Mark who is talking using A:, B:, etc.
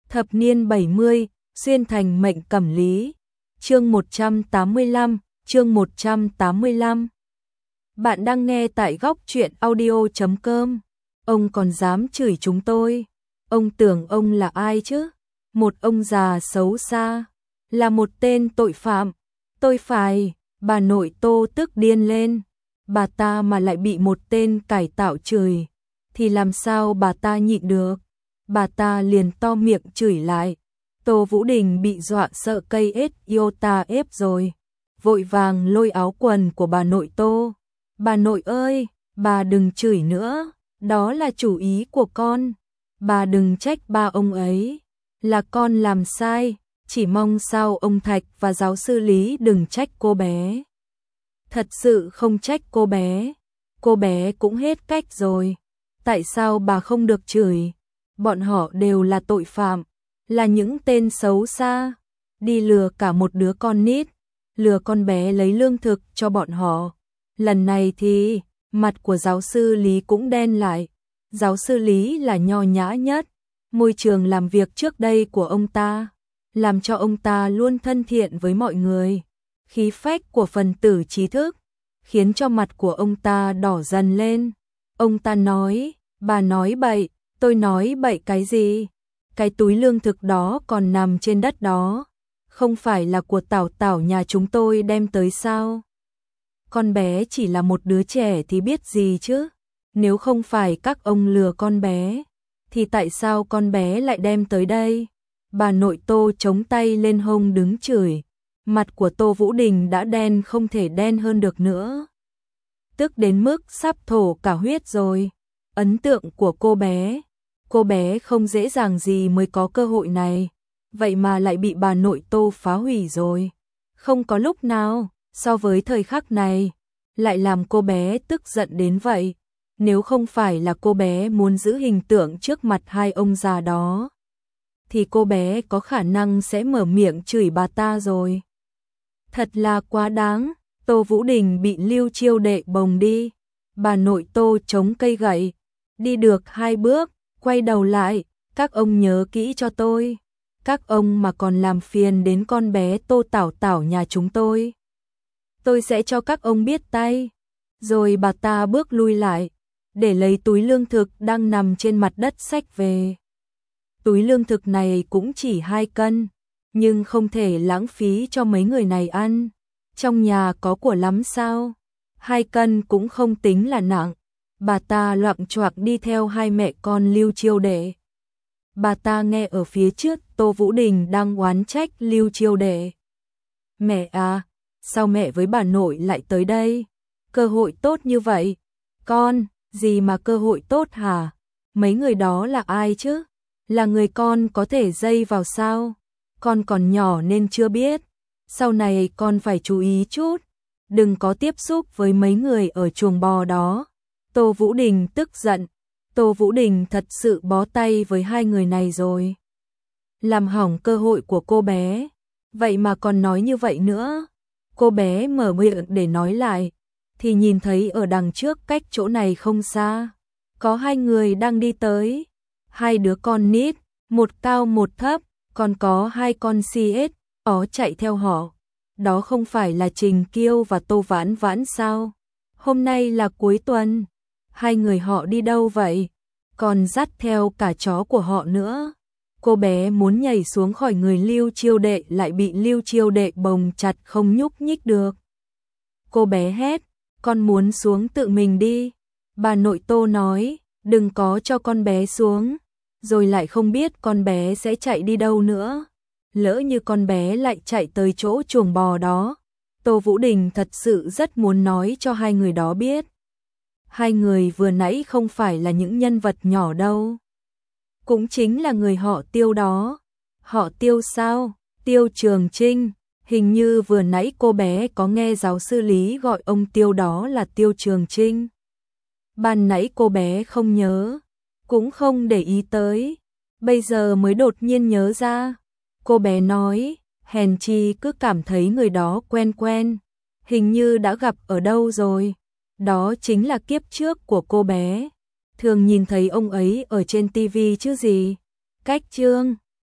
A: Thập niên 70, xuyên thành mệnh cẩm lý. Chương 185, chương 185. Bạn đang nghe tại góc truyện audio.com. Ông còn dám chửi chúng tôi. Ông tưởng ông là ai chứ? Một ông già xấu xa, là một tên tội phạm. Tôi phải, bà nội Tô tức điên lên. Bà ta mà lại bị một tên cải tạo chửi, thì làm sao bà ta nhịn được? Bà ta liền to miệng chửi lại. Tô Vũ Đình bị dọa sợ cây ếch iota ép rồi, vội vàng lôi áo quần của bà nội Tô. Bà nội ơi, bà đừng chửi nữa, đó là chủ ý của con. Bà đừng trách ba ông ấy, là con làm sai, chỉ mong sao ông Thạch và giáo sư Lý đừng trách cô bé. Thật sự không trách cô bé cũng hết cách rồi. Tại sao bà không được chửi? Bọn họ đều là tội phạm, là những tên xấu xa, đi lừa cả một đứa con nít, lừa con bé lấy lương thực cho bọn họ. Lần này thì, mặt của giáo sư Lý cũng đen lại. Giáo sư Lý là nho nhã nhất, môi trường làm việc trước đây của ông ta, làm cho ông ta luôn thân thiện với mọi người. Khí phách của phần tử trí thức, khiến cho mặt của ông ta đỏ dần lên. Ông ta nói, bà nói bậy, tôi nói bậy cái gì? Cái túi lương thực đó còn nằm trên đất đó, không phải là của Tảo Tảo nhà chúng tôi đem tới sao? Con bé chỉ là một đứa trẻ thì biết gì chứ? Nếu không phải các ông lừa con bé, thì tại sao con bé lại đem tới đây? Bà nội Tô chống tay lên hông đứng chửi. Mặt của Tô Vũ Đình đã đen không thể đen hơn được nữa, tức đến mức sắp thổ cả huyết rồi. Ấn tượng của cô bé không dễ dàng gì mới có cơ hội này, vậy mà lại bị bà nội Tô phá hủy rồi. Không có lúc nào, so với thời khắc này, lại làm cô bé tức giận đến vậy. Nếu không phải là cô bé muốn giữ hình tượng trước mặt hai ông già đó, thì cô bé có khả năng sẽ mở miệng chửi bà ta rồi. Thật là quá đáng, Tô Vũ Đình bị Lưu Chiêu Đệ bồng đi. Bà nội Tô chống cây gậy, đi được 2 bước, quay đầu lại, các ông nhớ kỹ cho tôi. Các ông mà còn làm phiền đến con bé Tô Tảo Tảo nhà chúng tôi sẽ cho các ông biết tay. Rồi bà ta bước lui lại, để lấy túi lương thực đang nằm trên mặt đất xách về. Túi lương thực này cũng chỉ 2 cân, nhưng không thể lãng phí cho mấy người này ăn. Trong nhà có của lắm sao? 2 cân cũng không tính là nặng. Bà ta loạng choạng đi theo hai mẹ con Lưu Chiêu Đệ. Bà ta nghe ở phía trước Tô Vũ Đình đang oán trách Lưu Chiêu Đệ. Mẹ à, sao mẹ với bà nội lại tới đây? Cơ hội tốt như vậy. Con, gì mà cơ hội tốt hả? Mấy người đó là ai chứ? Là người con có thể dây vào sao? Con còn nhỏ nên chưa biết. Sau này con phải chú ý chút, đừng có tiếp xúc với mấy người ở chuồng bò đó. Tô Vũ Đình tức giận. Tô Vũ Đình thật sự bó tay với hai người này rồi. Làm hỏng cơ hội của cô bé. Vậy mà còn nói như vậy nữa. Cô bé mở miệng để nói lại, thì nhìn thấy ở đằng trước cách chỗ này không xa, có 2 người đang đi tới. 2 đứa con nít, một cao một thấp, còn có 2 con CS ó chạy theo họ. Đó không phải là Trình Kiêu và Tô Vãn Vãn sao? Hôm nay là cuối tuần, 2 người họ đi đâu vậy? Còn dắt theo cả chó của họ nữa. Cô bé muốn nhảy xuống khỏi người Lưu Chiêu Đệ lại bị Lưu Chiêu Đệ bồng chặt không nhúc nhích được. Cô bé hét, con muốn xuống tự mình đi. Bà nội Tô nói, đừng có cho con bé xuống, rồi lại không biết con bé sẽ chạy đi đâu nữa. Lỡ như con bé lại chạy tới chỗ chuồng bò đó. Tô Vũ Đình thật sự rất muốn nói cho 2 người đó biết. 2 người vừa nãy không phải là những nhân vật nhỏ đâu. Cũng chính là người họ Tiêu đó. Họ Tiêu sao? Tiêu Trường Trinh. Hình như vừa nãy cô bé có nghe giáo sư Lý gọi ông Tiêu đó là Tiêu Trường Trinh. Ban nãy cô bé không nhớ, cũng không để ý tới, bây giờ mới đột nhiên nhớ ra. Cô bé nói, hèn chi cứ cảm thấy người đó quen quen, hình như đã gặp ở đâu rồi. Đó chính là kiếp trước của cô bé, thường nhìn thấy ông ấy ở trên TV chứ gì. Cách chương